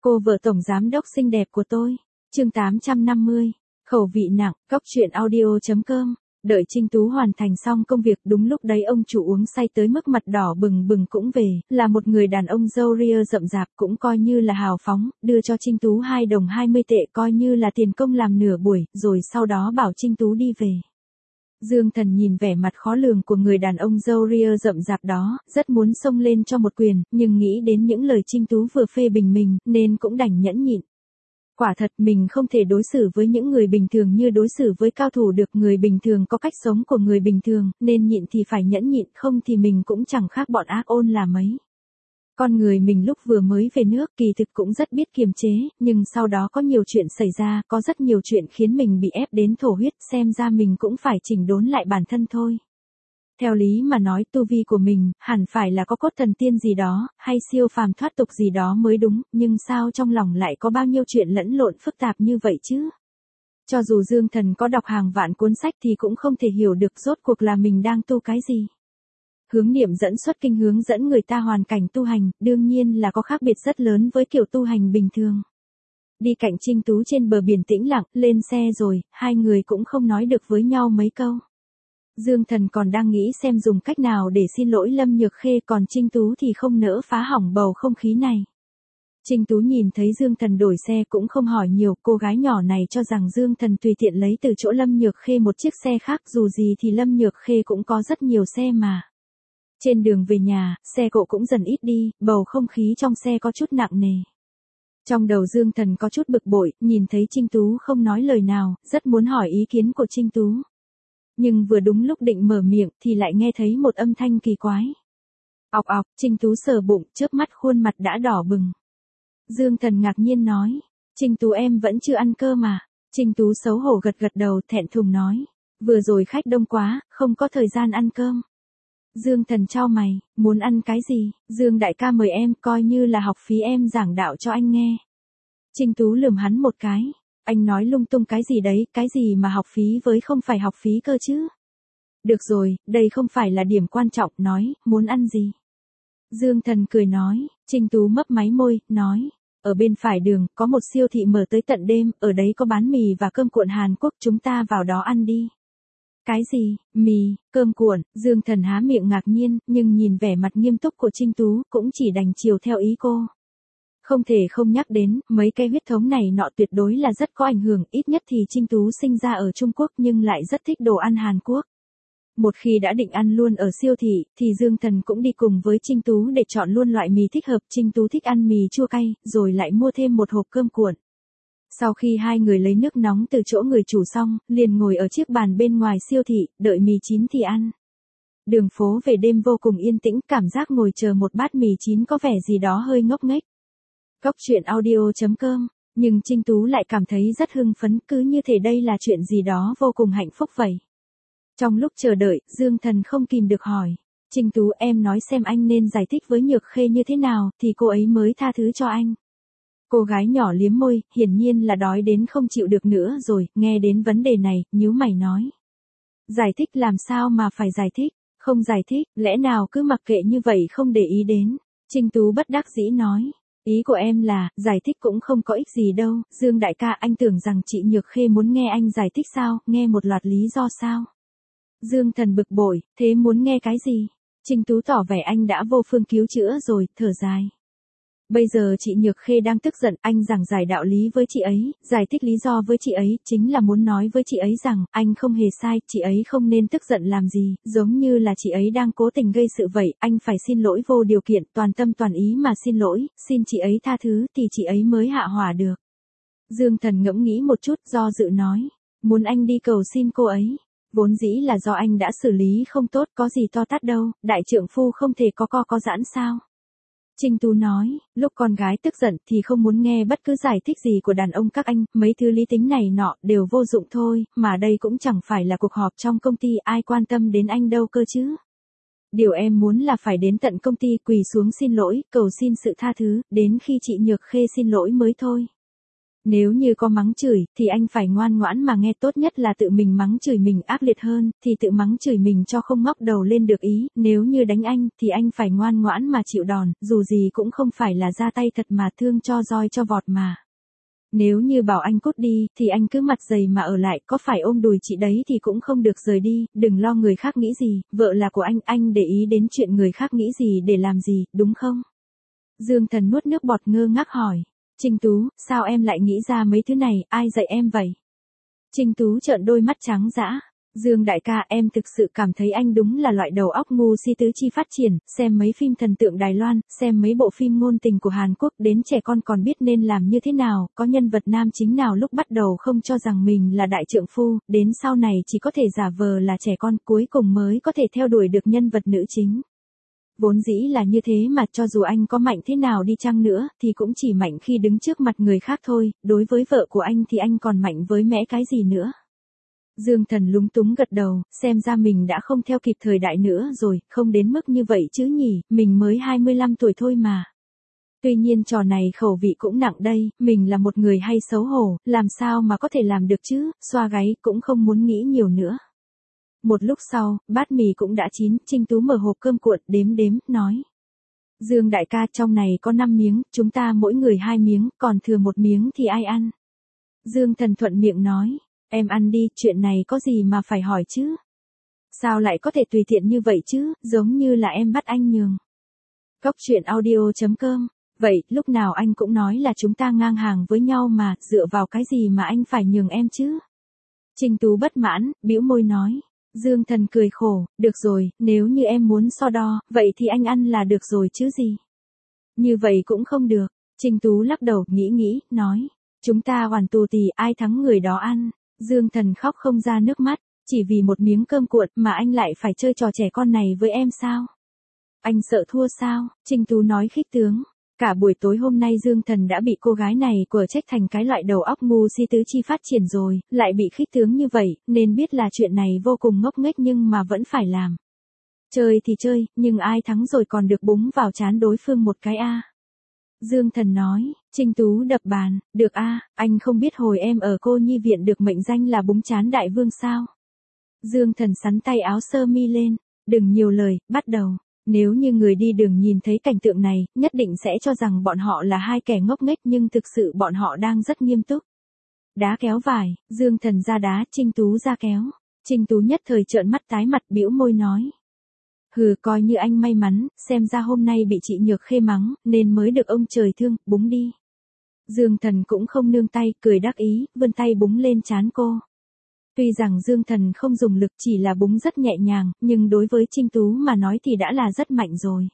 Cô vợ tổng giám đốc xinh đẹp của tôi. Chương 850. Khẩu vị nặng, cóc truyện audio.com. Đợi Trinh Tú hoàn thành xong công việc, đúng lúc đấy ông chủ uống say tới mức mặt đỏ bừng bừng cũng về, là một người đàn ông râu ria rậm rạp, cũng coi như là hào phóng, đưa cho Trinh Tú 2 đồng 20 tệ coi như là tiền công làm nửa buổi, rồi sau đó bảo Trinh Tú đi về. Dương Thần nhìn vẻ mặt khó lường của người đàn ông râu ria rậm rạp đó, rất muốn xông lên cho một quyền, nhưng nghĩ đến những lời Trinh Tú vừa phê bình mình, nên cũng đành nhẫn nhịn. Quả thật mình không thể đối xử với những người bình thường như đối xử với cao thủ được, người bình thường có cách sống của người bình thường, nên nhịn thì phải nhẫn nhịn, không thì mình cũng chẳng khác bọn ác ôn là mấy. Con người mình lúc vừa mới về nước kỳ thực cũng rất biết kiềm chế, nhưng sau đó có nhiều chuyện xảy ra, có rất nhiều chuyện khiến mình bị ép đến thổ huyết, xem ra mình cũng phải chỉnh đốn lại bản thân thôi. Theo lý mà nói tu vi của mình, hẳn phải là có cốt thần tiên gì đó, hay siêu phàm thoát tục gì đó mới đúng, nhưng sao trong lòng lại có bao nhiêu chuyện lẫn lộn phức tạp như vậy chứ? Cho dù Dương Thần có đọc hàng vạn cuốn sách thì cũng không thể hiểu được rốt cuộc là mình đang tu cái gì. Hướng niệm dẫn xuất kinh hướng dẫn người ta hoàn cảnh tu hành, đương nhiên là có khác biệt rất lớn với kiểu tu hành bình thường. Đi cạnh Trinh Tú trên bờ biển tĩnh lặng, lên xe rồi, hai người cũng không nói được với nhau mấy câu. Dương Thần còn đang nghĩ xem dùng cách nào để xin lỗi Lâm Nhược Khê, còn Trinh Tú thì không nỡ phá hỏng bầu không khí này. Trinh Tú nhìn thấy Dương Thần đổi xe cũng không hỏi nhiều, cô gái nhỏ này cho rằng Dương Thần tùy tiện lấy từ chỗ Lâm Nhược Khê một chiếc xe khác, dù gì thì Lâm Nhược Khê cũng có rất nhiều xe mà. Trên đường về nhà, xe cộ cũng dần ít đi, bầu không khí trong xe có chút nặng nề. Trong đầu Dương Thần có chút bực bội, nhìn thấy Trinh Tú không nói lời nào, rất muốn hỏi ý kiến của Trinh Tú. Nhưng vừa đúng lúc định mở miệng thì lại nghe thấy một âm thanh kỳ quái. Ọc ọc, Trinh Tú sờ bụng, chớp mắt khuôn mặt đã đỏ bừng. Dương Thần ngạc nhiên nói, Trinh Tú em vẫn chưa ăn cơm à? Trinh Tú xấu hổ gật gật đầu, thẹn thùng nói, vừa rồi khách đông quá, không có thời gian ăn cơm. Dương Thần chau mày, muốn ăn cái gì? Dương đại ca mời em, coi như là học phí em giảng đạo cho anh nghe. Trinh Tú lườm hắn một cái. Anh nói lung tung cái gì đấy, cái gì mà học phí với không phải học phí cơ chứ. Được rồi, đây không phải là điểm quan trọng, nói, muốn ăn gì. Dương Thần cười nói, Trinh Tú mấp máy môi, nói, ở bên phải đường, có một siêu thị mở tới tận đêm, ở đấy có bán mì và cơm cuộn Hàn Quốc, chúng ta vào đó ăn đi. Cái gì, mì, cơm cuộn, Dương Thần há miệng ngạc nhiên, nhưng nhìn vẻ mặt nghiêm túc của Trinh Tú, cũng chỉ đành chiều theo ý cô. Không thể không nhắc đến, mấy cái huyết thống này nọ tuyệt đối là rất có ảnh hưởng, ít nhất thì Trinh Tú sinh ra ở Trung Quốc nhưng lại rất thích đồ ăn Hàn Quốc. Một khi đã định ăn luôn ở siêu thị, thì Dương Thần cũng đi cùng với Trinh Tú để chọn luôn loại mì thích hợp. Trinh Tú thích ăn mì chua cay, rồi lại mua thêm một hộp cơm cuộn. Sau khi hai người lấy nước nóng từ chỗ người chủ xong, liền ngồi ở chiếc bàn bên ngoài siêu thị, đợi mì chín thì ăn. Đường phố về đêm vô cùng yên tĩnh, cảm giác ngồi chờ một bát mì chín có vẻ gì đó hơi ngốc nghếch. Cóc truyện audio.com, nhưng Trinh Tú lại cảm thấy rất hưng phấn, cứ như thể đây là chuyện gì đó vô cùng hạnh phúc vậy. Trong lúc chờ đợi, Dương Thần không kìm được hỏi, Trinh Tú em nói xem anh nên giải thích với Nhược Khê như thế nào, thì cô ấy mới tha thứ cho anh. Cô gái nhỏ liếm môi, hiển nhiên là đói đến không chịu được nữa rồi, nghe đến vấn đề này, nhíu mày nói. Giải thích làm sao mà phải giải thích, không giải thích, lẽ nào cứ mặc kệ như vậy không để ý đến. Trinh Tú bất đắc dĩ nói. Ý của em là, giải thích cũng không có ích gì đâu, Dương đại ca, anh tưởng rằng chị Nhược Khê muốn nghe anh giải thích sao, nghe một loạt lý do sao? Dương Thần bực bội, thế muốn nghe cái gì? Trinh Tú tỏ vẻ anh đã vô phương cứu chữa rồi, thở dài. Bây giờ chị Nhược Khê đang tức giận, anh giảng giải đạo lý với chị ấy, giải thích lý do với chị ấy, chính là muốn nói với chị ấy rằng, anh không hề sai, chị ấy không nên tức giận làm gì, giống như là chị ấy đang cố tình gây sự vậy, anh phải xin lỗi vô điều kiện, toàn tâm toàn ý mà xin lỗi, xin chị ấy tha thứ, thì chị ấy mới hạ hỏa được. Dương Thần ngẫm nghĩ một chút, do dự nói, muốn anh đi cầu xin cô ấy. Vốn dĩ là do anh đã xử lý không tốt, có gì to tát đâu, đại trượng phu không thể có giãn sao. Trinh Tú nói, lúc con gái tức giận thì không muốn nghe bất cứ giải thích gì của đàn ông các anh, mấy thứ lý tính này nọ đều vô dụng thôi, mà đây cũng chẳng phải là cuộc họp trong công ty, ai quan tâm đến anh đâu cơ chứ. Điều em muốn là phải đến tận công ty quỳ xuống xin lỗi, cầu xin sự tha thứ, đến khi chị Nhược Khê xin lỗi mới thôi. Nếu như có mắng chửi, thì anh phải ngoan ngoãn mà nghe, tốt nhất là tự mình mắng chửi mình ác liệt hơn, thì tự mắng chửi mình cho không ngóc đầu lên được ý, nếu như đánh anh, thì anh phải ngoan ngoãn mà chịu đòn, dù gì cũng không phải là ra tay thật mà thương cho roi cho vọt mà. Nếu như bảo anh cút đi, thì anh cứ mặt dày mà ở lại, có phải ôm đùi chị đấy thì cũng không được rời đi, đừng lo người khác nghĩ gì, vợ là của anh để ý đến chuyện người khác nghĩ gì để làm gì, đúng không? Dương Thần nuốt nước bọt ngơ ngác hỏi. Trinh Tú, sao em lại nghĩ ra mấy thứ này, ai dạy em vậy? Trinh Tú trợn đôi mắt trắng dã. Dương đại ca, em thực sự cảm thấy anh đúng là loại đầu óc ngu si tứ chi phát triển, xem mấy phim thần tượng Đài Loan, xem mấy bộ phim ngôn tình của Hàn Quốc, đến trẻ con còn biết nên làm như thế nào, có nhân vật nam chính nào lúc bắt đầu không cho rằng mình là đại trượng phu, đến sau này chỉ có thể giả vờ là trẻ con, cuối cùng mới có thể theo đuổi được nhân vật nữ chính. Vốn dĩ là như thế mà, cho dù anh có mạnh thế nào đi chăng nữa, thì cũng chỉ mạnh khi đứng trước mặt người khác thôi, đối với vợ của anh thì anh còn mạnh với mẽ cái gì nữa. Dương Thần lúng túng gật đầu, xem ra mình đã không theo kịp thời đại nữa rồi, không đến mức như vậy chứ nhỉ, mình mới 25 tuổi thôi mà. Tuy nhiên trò này khẩu vị cũng nặng đây, mình là một người hay xấu hổ, làm sao mà có thể làm được chứ, xoa gáy cũng không muốn nghĩ nhiều nữa. Một lúc sau, bát mì cũng đã chín, Trinh Tú mở hộp cơm cuộn, đếm, nói. Dương đại ca, trong này có 5 miếng, chúng ta mỗi người 2 miếng, còn thừa 1 miếng thì ai ăn? Dương Thần thuận miệng nói, em ăn đi, chuyện này có gì mà phải hỏi chứ? Sao lại có thể tùy tiện như vậy chứ, giống như là em bắt anh nhường. Cóc truyện audio.com. Vậy, lúc nào anh cũng nói là chúng ta ngang hàng với nhau mà, dựa vào cái gì mà anh phải nhường em chứ? Trinh Tú bất mãn, bĩu môi nói. Dương Thần cười khổ, được rồi, nếu như em muốn so đo, vậy thì anh ăn là được rồi chứ gì. Như vậy cũng không được. Trinh Tú lắc đầu, nghĩ, nói. Chúng ta hoàn tù thì ai thắng người đó ăn. Dương Thần khóc không ra nước mắt, chỉ vì một miếng cơm cuộn mà anh lại phải chơi trò trẻ con này với em sao? Anh sợ thua sao? Trinh Tú nói khích tướng. Cả buổi tối hôm nay Dương Thần đã bị cô gái này quở trách thành cái loại đầu óc ngu si tứ chi phát triển rồi, lại bị khích tướng như vậy, nên biết là chuyện này vô cùng ngốc nghếch nhưng mà vẫn phải làm. Chơi thì chơi, nhưng ai thắng rồi còn được búng vào trán đối phương một cái a. Dương Thần nói, Trinh Tú đập bàn, được a, anh không biết hồi em ở cô nhi viện được mệnh danh là búng trán đại vương sao? Dương Thần sắn tay áo sơ mi lên, đừng nhiều lời, bắt đầu. Nếu như người đi đường nhìn thấy cảnh tượng này, nhất định sẽ cho rằng bọn họ là hai kẻ ngốc nghếch nhưng thực sự bọn họ đang rất nghiêm túc. Đá kéo vải, Dương Thần ra đá, Trinh Tú ra kéo. Trinh Tú nhất thời trợn mắt tái mặt, bĩu môi nói. Hừ, coi như anh may mắn, xem ra hôm nay bị chị Nhược Khê mắng, nên mới được ông trời thương, búng đi. Dương Thần cũng không nương tay, cười đắc ý, vươn tay búng lên trán cô. Tuy rằng Dương Thần không dùng lực, chỉ là búng rất nhẹ nhàng, nhưng đối với Trinh Tú mà nói thì đã là rất mạnh rồi.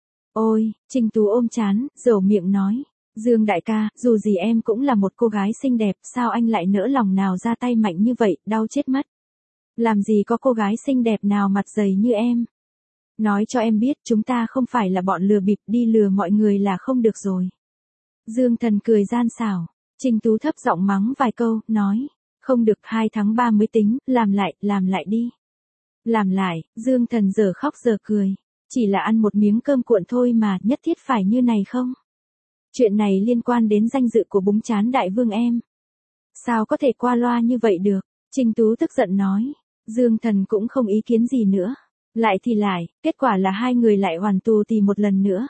Ôi, Trinh Tú ôm trán, dầu miệng nói. Dương đại ca, dù gì em cũng là một cô gái xinh đẹp, sao anh lại nỡ lòng nào ra tay mạnh như vậy, đau chết mất. Làm gì có cô gái xinh đẹp nào mặt dày như em. Nói cho em biết, chúng ta không phải là bọn lừa bịp, đi lừa mọi người là không được rồi. Dương Thần cười gian xảo. Trinh Tú thấp giọng mắng vài câu, nói. Không được, 2 tháng 3 mới tính, làm lại đi. Làm lại, Dương Thần giờ khóc giờ cười. Chỉ là ăn một miếng cơm cuộn thôi mà, nhất thiết phải như này không? Chuyện này liên quan đến danh dự của búng trán đại vương em. Sao có thể qua loa như vậy được? Trinh Tú tức giận nói. Dương Thần cũng không ý kiến gì nữa. Lại thì lại, kết quả là hai người lại hoàn tù thì một lần nữa.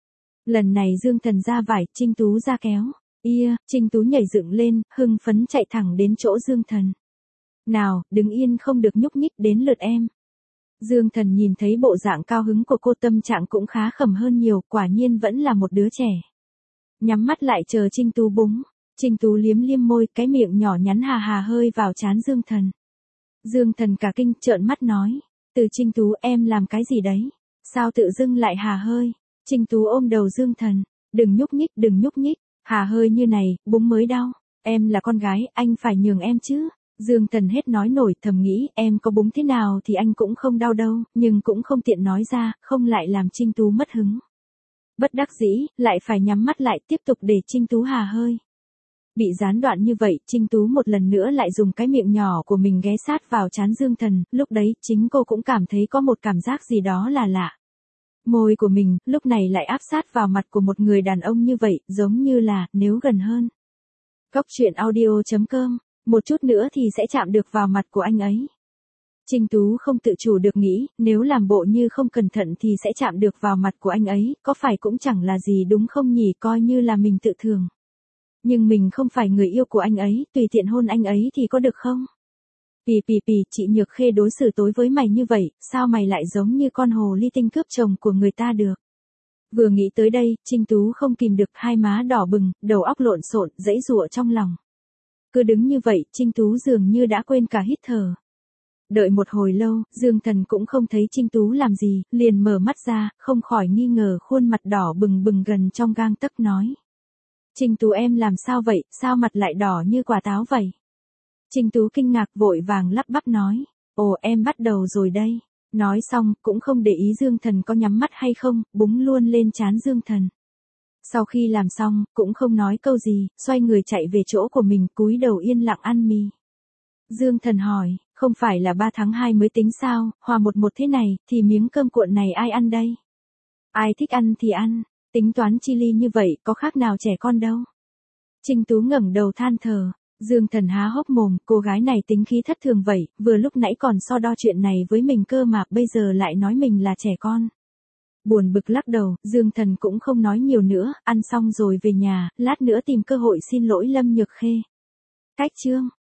Lần này Dương Thần ra vải, Trinh Tú ra kéo. Trinh Tú nhảy dựng lên, hưng phấn chạy thẳng đến chỗ Dương Thần. Nào, đứng yên không được nhúc nhích, đến lượt em. Dương Thần nhìn thấy bộ dạng cao hứng của cô, tâm trạng cũng khá khẩm hơn nhiều, quả nhiên vẫn là một đứa trẻ. Nhắm mắt lại chờ Trinh Tú búng. Trinh Tú liếm môi, cái miệng nhỏ nhắn hà hà hơi vào trán Dương Thần. Dương Thần cả kinh, trợn mắt nói. Từ Trinh Tú, em làm cái gì đấy? Sao tự dưng lại hà hơi? Trinh Tú ôm đầu Dương Thần. Đừng nhúc nhích. Hà hơi như này, búng mới đau. Em là con gái, anh phải nhường em chứ. Dương Thần hết nói nổi, thầm nghĩ, em có búng thế nào thì anh cũng không đau đâu, nhưng cũng không tiện nói ra, không lại làm Trinh Tú mất hứng. Bất đắc dĩ, lại phải nhắm mắt lại, tiếp tục để Trinh Tú hà hơi. Bị gián đoạn như vậy, Trinh Tú một lần nữa lại dùng cái miệng nhỏ của mình ghé sát vào trán Dương Thần, lúc đấy, chính cô cũng cảm thấy có một cảm giác gì đó là lạ. Môi của mình, lúc này lại áp sát vào mặt của một người đàn ông như vậy, giống như là, nếu gần hơn. Cóc truyện audio.com, một chút nữa thì sẽ chạm được vào mặt của anh ấy. Trinh Tú không tự chủ được nghĩ, nếu làm bộ như không cẩn thận thì sẽ chạm được vào mặt của anh ấy, có phải cũng chẳng là gì đúng không nhỉ, coi như là mình tự thường. Nhưng mình không phải người yêu của anh ấy, tùy tiện hôn anh ấy thì có được không? Chị Nhược Khê đối xử tối với mày như vậy, sao mày lại giống như con hồ ly tinh cướp chồng của người ta được? Vừa nghĩ tới đây, Trinh Tú không kìm được, hai má đỏ bừng, đầu óc lộn xộn, giãy giụa trong lòng. Cứ đứng như vậy, Trinh Tú dường như đã quên cả hít thở. Đợi một hồi lâu, Dương Thần cũng không thấy Trinh Tú làm gì, liền mở mắt ra, không khỏi nghi ngờ, khuôn mặt đỏ bừng bừng gần trong gang tấc nói. Trinh Tú em làm sao vậy, sao mặt lại đỏ như quả táo vậy? Trinh Tú kinh ngạc vội vàng lắp bắp nói. Ồ, em bắt đầu rồi đây. Nói xong, cũng không để ý Dương Thần có nhắm mắt hay không, búng luôn lên trán Dương Thần. Sau khi làm xong, cũng không nói câu gì, xoay người chạy về chỗ của mình, cúi đầu yên lặng ăn mì. Dương Thần hỏi, không phải là 3 tháng 2 mới tính sao, hòa một thế này, thì miếng cơm cuộn này ai ăn đây? Ai thích ăn thì ăn, tính toán chi ly như vậy, có khác nào trẻ con đâu. Trinh Tú ngẩng đầu than thở. Dương Thần há hốc mồm, cô gái này tính khí thất thường vậy, vừa lúc nãy còn so đo chuyện này với mình cơ mà, bây giờ lại nói mình là trẻ con. Buồn bực lắc đầu, Dương Thần cũng không nói nhiều nữa, ăn xong rồi về nhà, lát nữa tìm cơ hội xin lỗi Lâm Nhược Khê. Cách chương